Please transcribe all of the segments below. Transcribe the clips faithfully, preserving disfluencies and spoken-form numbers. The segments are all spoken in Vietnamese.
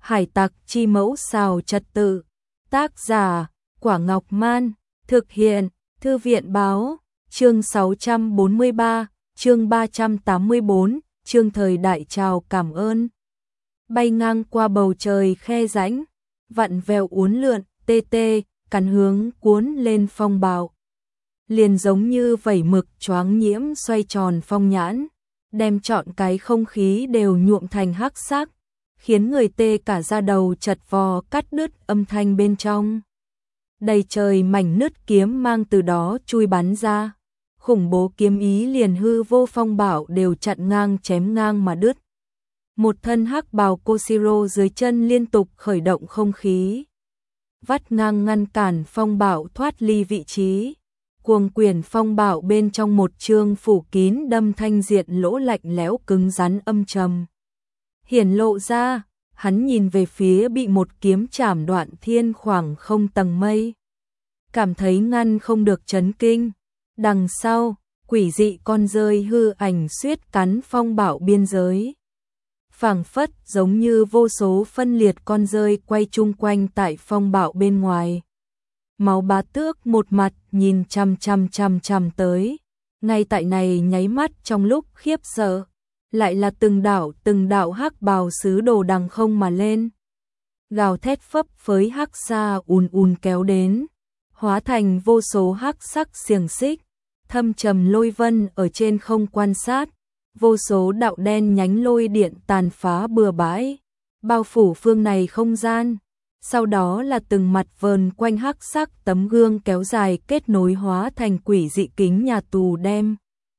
Hải tặc chi mẫu xào trật tự. Tác giả, Quả Ngọc Man. Thực hiện, Thư viện báo. Chương sáu trăm bốn mươi ba, chương ba trăm tám mươi bốn, chương thời đại chào cảm ơn. Bay ngang qua bầu trời khe rãnh, vặn vẹo uốn lượn, tê tê, cắn hướng cuốn lên phong bạo. Liền giống như vẩy mực choáng nhiễm xoay tròn phong nhãn, đem trọn cái không khí đều nhuộm thành hắc sắc, khiến người tê cả da đầu chật vò cắt đứt âm thanh bên trong. Đầy trời mảnh nứt kiếm mang từ đó chui bắn ra, khủng bố kiếm ý liền hư vô phong bạo đều chặn ngang chém ngang mà đứt. Một thân hắc bào Koshiro dưới chân liên tục khởi động không khí, vắt ngang ngăn cản phong bạo thoát ly vị trí. Cuồng quyển phong bạo bên trong một chương phủ kín đâm thanh diện lỗ lạnh lẽo cứng rắn âm trầm hiển lộ ra. Hắn nhìn về phía bị một kiếm chảm đoạn thiên khoảng không tầng mây, cảm thấy ngăn không được chấn kinh. Đằng sau, quỷ dị con rơi hư ảnh suýt cắn phong bạo biên giới, phảng phất giống như vô số phân liệt con rơi quay chung quanh tại phong bạo bên ngoài. Máu Bá Tước một mặt nhìn chằm chằm chằm chằm tới, ngay tại này nháy mắt trong lúc khiếp sợ, lại là từng đạo từng đạo hắc bào sứ đồ đằng không mà lên, gào thét phấp phới hắc xa ùn ùn kéo đến, hóa thành vô số hắc sắc xiềng xích, thâm trầm lôi vân ở trên không quan sát, vô số đạo đen nhánh lôi điện tàn phá bừa bãi, bao phủ phương này không gian. Sau đó là từng mặt vờn quanh hắc sắc tấm gương kéo dài kết nối hóa thành quỷ dị kính nhà tù đem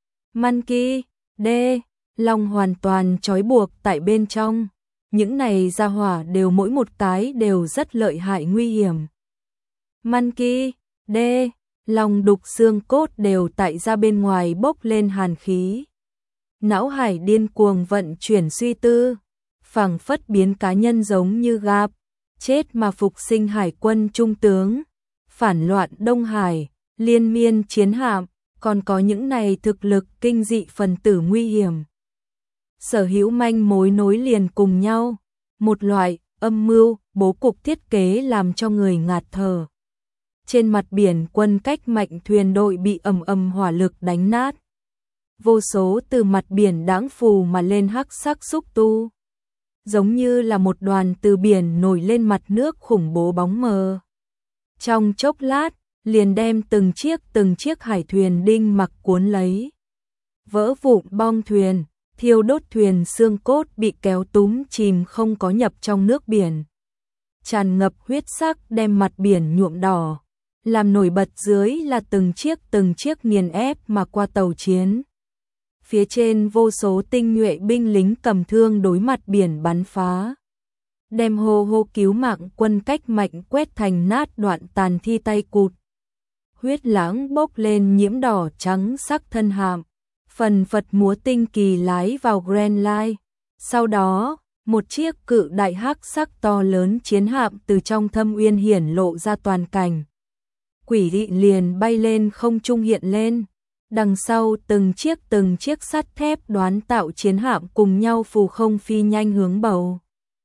Monkey D. Long hoàn toàn trói buộc tại bên trong. Những này ra hỏa đều mỗi một cái đều rất lợi hại nguy hiểm. Monkey D. Long đục xương cốt đều tại ra bên ngoài bốc lên hàn khí. Não hải điên cuồng vận chuyển suy tư, phảng phất biến cá nhân giống như gặp chết mà phục sinh hải quân trung tướng, phản loạn Đông Hải, liên miên chiến hạm, còn có những này thực lực kinh dị phần tử nguy hiểm. Sở hữu manh mối nối liền cùng nhau, một loại âm mưu, bố cục thiết kế làm cho người ngạt thở. Trên mặt biển quân cách mạnh thuyền đội bị ầm ầm hỏa lực đánh nát. Vô số từ mặt biển đãng phù mà lên hắc sắc xúc tu, giống như là một đoàn từ biển nổi lên mặt nước khủng bố bóng mờ. Trong chốc lát, liền đem từng chiếc từng chiếc hải thuyền đinh mặc cuốn lấy. Vỡ vụn bong thuyền, thiêu đốt thuyền xương cốt bị kéo túm chìm không có nhập trong nước biển. Tràn ngập huyết sắc đem mặt biển nhuộm đỏ, làm nổi bật dưới là từng chiếc từng chiếc nghiền ép mà qua tàu chiến. Phía trên vô số tinh nhuệ binh lính cầm thương đối mặt biển bắn phá, đem hô hô cứu mạng quân cách mạnh quét thành nát đoạn tàn thi tay cụt. Huyết lãng bốc lên nhiễm đỏ trắng sắc thân hạm, phần phật múa tinh kỳ lái vào Grand Line. Sau đó, một chiếc cự đại hắc sắc to lớn chiến hạm từ trong thâm uyên hiển lộ ra toàn cảnh. Quỷ dị liền bay lên không trung hiện lên. Đằng sau từng chiếc từng chiếc sắt thép đoán tạo chiến hạm cùng nhau phù không phi nhanh hướng bầu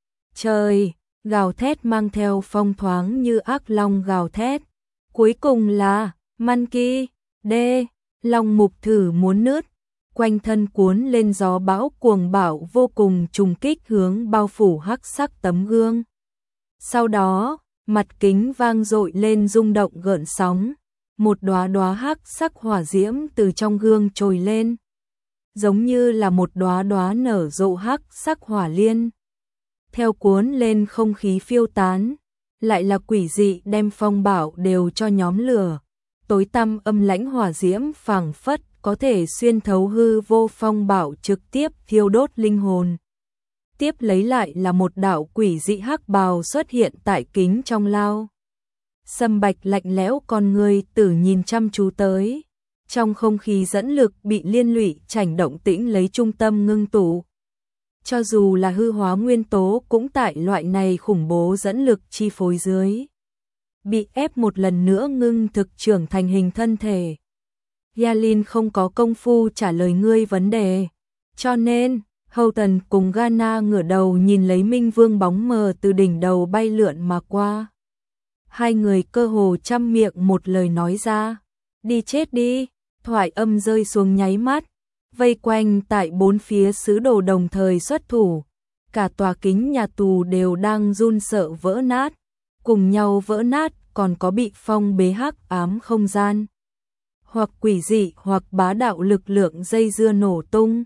trời, gào thét mang theo phong thoáng như ác long gào thét. Cuối cùng là Monkey D. Long mục thử muốn nứt, quanh thân cuốn lên gió bão cuồng bạo vô cùng trùng kích hướng bao phủ hắc sắc tấm gương. Sau đó, mặt kính vang dội lên rung động gợn sóng. Một đóa đóa hắc sắc hỏa diễm từ trong gương trồi lên, giống như là một đóa đóa nở rộ hắc sắc hỏa liên. Theo cuốn lên không khí phiêu tán, lại là quỷ dị đem phong bạo đều cho nhóm lửa. Tối tăm âm lãnh hỏa diễm phảng phất có thể xuyên thấu hư vô phong bạo trực tiếp thiêu đốt linh hồn. Tiếp lấy lại là một đạo quỷ dị hắc bào xuất hiện tại kính trong lao. Sâm bạch lạnh lẽo con người tử nhìn chăm chú tới. Trong không khí dẫn lực bị liên lụy chảnh động tĩnh lấy trung tâm ngưng tụ. Cho dù là hư hóa nguyên tố cũng tại loại này khủng bố dẫn lực chi phối dưới, bị ép một lần nữa ngưng thực trưởng thành hình thân thể. Yalin không có công phu trả lời ngươi vấn đề, cho nên Houghton cùng Ghana ngửa đầu nhìn lấy Minh Vương bóng mờ từ đỉnh đầu bay lượn mà qua. Hai người cơ hồ trăm miệng một lời nói ra. Đi chết đi, thoại âm rơi xuống nháy mắt. Vây quanh tại bốn phía sứ đồ đồng thời xuất thủ. Cả tòa kính nhà tù đều đang run sợ vỡ nát. Cùng nhau vỡ nát còn có bị phong bế hắc ám không gian. Hoặc quỷ dị hoặc bá đạo lực lượng dây dưa nổ tung.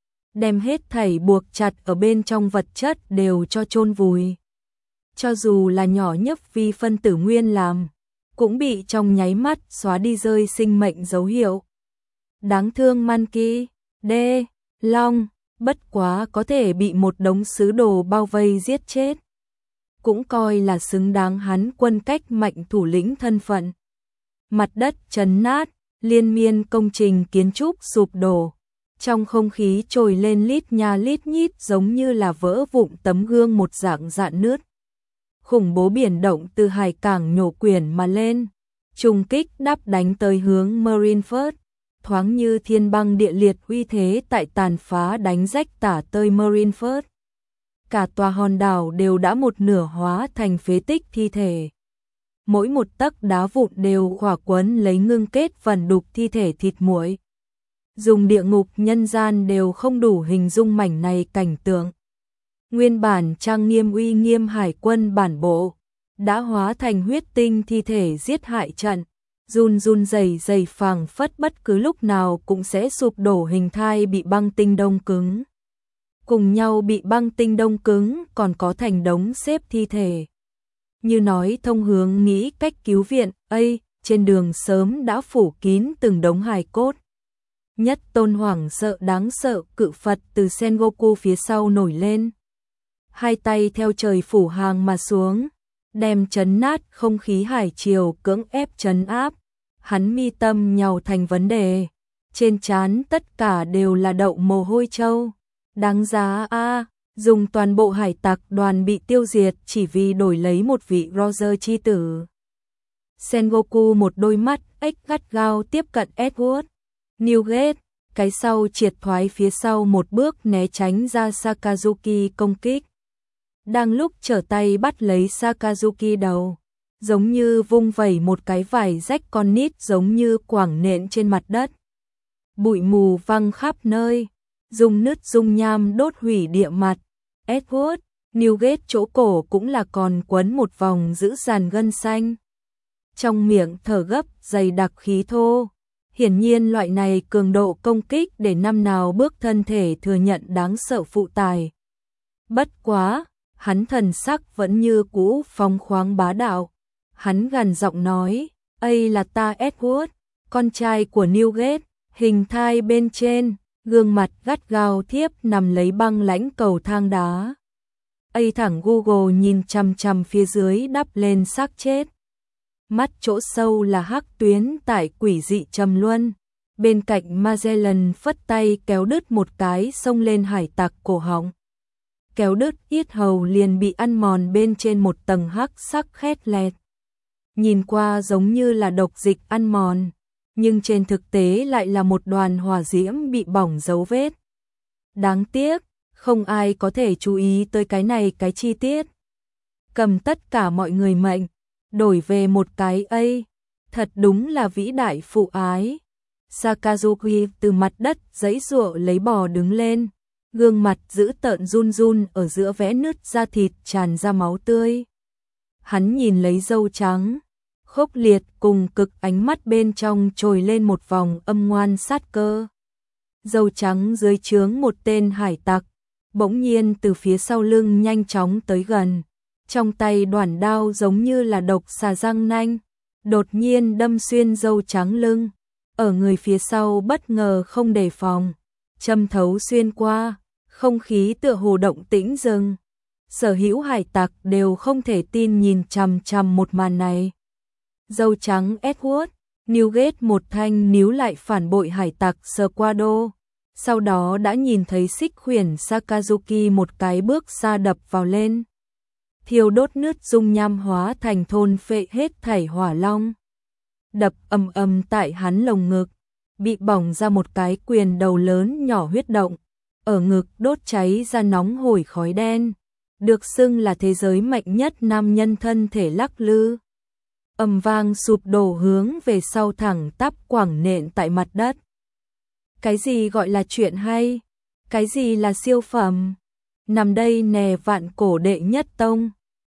Đem hết thảy buộc chặt ở bên trong vật chất đều cho chôn vùi. Cho dù là nhỏ nhất vi phân tử nguyên làm, cũng bị trong nháy mắt xóa đi rơi sinh mệnh dấu hiệu. Đáng thương Monkey, D, Long, bất quá có thể bị một đống sứ đồ bao vây giết chết. Cũng coi là xứng đáng hắn quân cách mạnh thủ lĩnh thân phận. Mặt đất chấn nát, liên miên công trình kiến trúc sụp đổ. Trong không khí trồi lên lít nha lít nhít giống như là vỡ vụn tấm gương một dạng rạn nứt. Khủng bố biển động từ hải cảng nhổ quyển mà lên, trùng kích đáp đánh tới hướng Marineford, thoáng như thiên băng địa liệt uy thế tại tàn phá đánh rách tả tơi Marineford. Cả tòa hòn đảo đều đã một nửa hóa thành phế tích thi thể. Mỗi một tấc đá vụn đều khỏa quấn lấy ngưng kết vẩn đục thi thể thịt muội. Dùng địa ngục nhân gian đều không đủ hình dung mảnh này cảnh tượng. Nguyên bản trang nghiêm uy nghiêm hải quân bản bộ đã hóa thành huyết tinh thi thể giết hại trận, run run rẩy rẩy phảng phất bất cứ lúc nào cũng sẽ sụp đổ hình thai bị băng tinh đông cứng. Cùng nhau bị băng tinh đông cứng còn có thành đống xếp thi thể. Như nói thông hướng nghĩ cách cứu viện, ây, trên đường sớm đã phủ kín từng đống hài cốt. Nhất tôn hoảng sợ đáng sợ cự Phật từ Sengoku phía sau nổi lên. Hai tay theo trời phủ hàng mà xuống, đem chấn nát không khí hải triều cưỡng ép trấn áp. Hắn mi tâm nhàu thành vấn đề, trên trán tất cả đều là đậu mồ hôi trâu. Đáng giá a, à, dùng toàn bộ hải tặc đoàn bị tiêu diệt chỉ vì đổi lấy một vị Roger chi tử. Sengoku một đôi mắt ếch gắt gao tiếp cận Edward. Newgate, cái sau triệt thoái phía sau một bước né tránh ra Sakazuki công kích. Đang lúc trở tay bắt lấy Sakazuki đầu, giống như vung vẩy một cái vải rách con nít giống như quảng nện trên mặt đất. Bụi mù văng khắp nơi, dùng nứt dung nham đốt hủy địa mặt. Edward, Newgate chỗ cổ cũng là còn quấn một vòng giữ dàn gân xanh. Trong miệng thở gấp dày đặc khí thô. Hiển nhiên loại này cường độ công kích để năm nào bước thân thể thừa nhận đáng sợ phụ tải. Bất quá, hắn thần sắc vẫn như cũ phóng khoáng bá đạo. Hắn gằn giọng nói, "Ây là ta Edward, con trai của Newgate." Hình thai bên trên, gương mặt gắt gao thiếp nằm lấy băng lãnh cầu thang đá. Ây thẳng Google nhìn chằm chằm phía dưới đắp lên xác chết. Mắt chỗ sâu là hắc tuyến tại quỷ dị trầm luân. Bên cạnh Magellan phất tay kéo đứt một cái xông lên hải tặc cổ họng. Kéo đứt yết hầu liền bị ăn mòn bên trên một tầng hắc sắc khét lẹt. Nhìn qua giống như là độc dịch ăn mòn, nhưng trên thực tế lại là một đoàn hỏa diễm bị bỏng dấu vết. Đáng tiếc, không ai có thể chú ý tới cái này cái chi tiết. Cầm tất cả mọi người mệnh, đổi về một cái ấy, thật đúng là vĩ đại phụ ái. Sakazuki từ mặt đất giãy giụa lấy bò đứng lên, gương mặt dữ tợn run run ở giữa vẽ nứt da thịt tràn ra máu tươi. Hắn nhìn lấy râu trắng, khốc liệt cùng cực ánh mắt bên trong trồi lên một vòng âm ngoan sát cơ. Râu trắng dưới trướng một tên hải tặc, bỗng nhiên từ phía sau lưng nhanh chóng tới gần. Trong tay đoản đao giống như là độc xà răng nanh, đột nhiên đâm xuyên râu trắng lưng. Ở người phía sau bất ngờ không đề phòng, châm thấu xuyên qua, không khí tựa hồ động tĩnh dừng. Sở hữu hải tặc đều không thể tin nhìn chằm chằm một màn này. Râu trắng Edward, Newgate một thanh níu lại phản bội hải tặc Squado. Sau đó đã nhìn thấy xích khuyển Sakazuki một cái bước xa đập vào lên. Thiêu đốt nứt dung nham hóa thành thôn phệ hết thảy hỏa long. Đập ầm ầm tại hắn lồng ngực, bị bỏng ra một cái quyền đầu lớn nhỏ huyết động. ở ngực đốt cháy ra nóng hổi khói đen, được xưng là thế giới mạnh nhất nam nhân thân thể lắc lư. Ầm vang sụp đổ hướng về sau thẳng tắp quẳng nện tại mặt đất. Cái gì gọi là chuyện hay? Cái gì là siêu phẩm? Nằm đây nè vạn cổ đệ nhất tông,